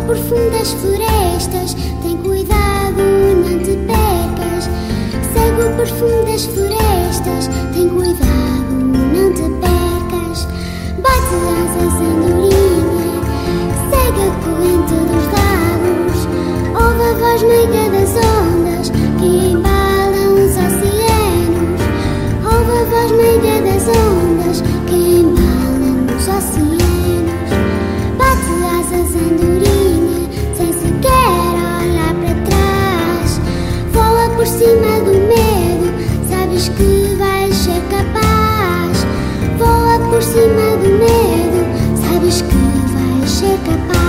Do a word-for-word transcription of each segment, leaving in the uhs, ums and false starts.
por fundas florestas, tem cuidado, não te percas. Segue o perfume das florestas, tem cuidado, não te percas. Bate asas, andorinha, segue a corrente dos lados. Ouve a voz meiga das ondas que embalam os oceanos. Ouve a voz meiga das ondas que embalam os oceanos. Bate asas, andorinha, sem sequer olhar para trás. Voa por cima do medo, sabes que vais ser capaz. Voa por cima do medo, sabes que vais ser capaz.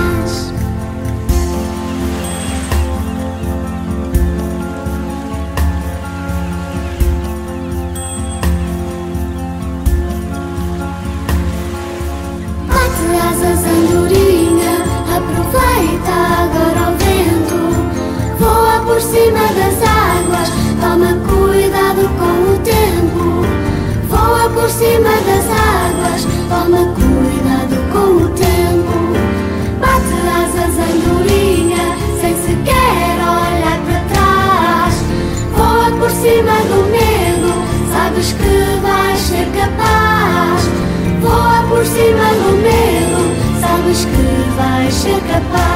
Bate asas, andorinha, aproveita agora o vento. Voa por cima das águas, toma cuidado com o tempo. Voa por cima das águas, toma cuidado com o tempo. Bate asas, andorinha, sem sequer olhar para trás. Voa por cima do medo, sabes que vais ser capaz. Voa por cima do medo, sabes que vais ser capaz.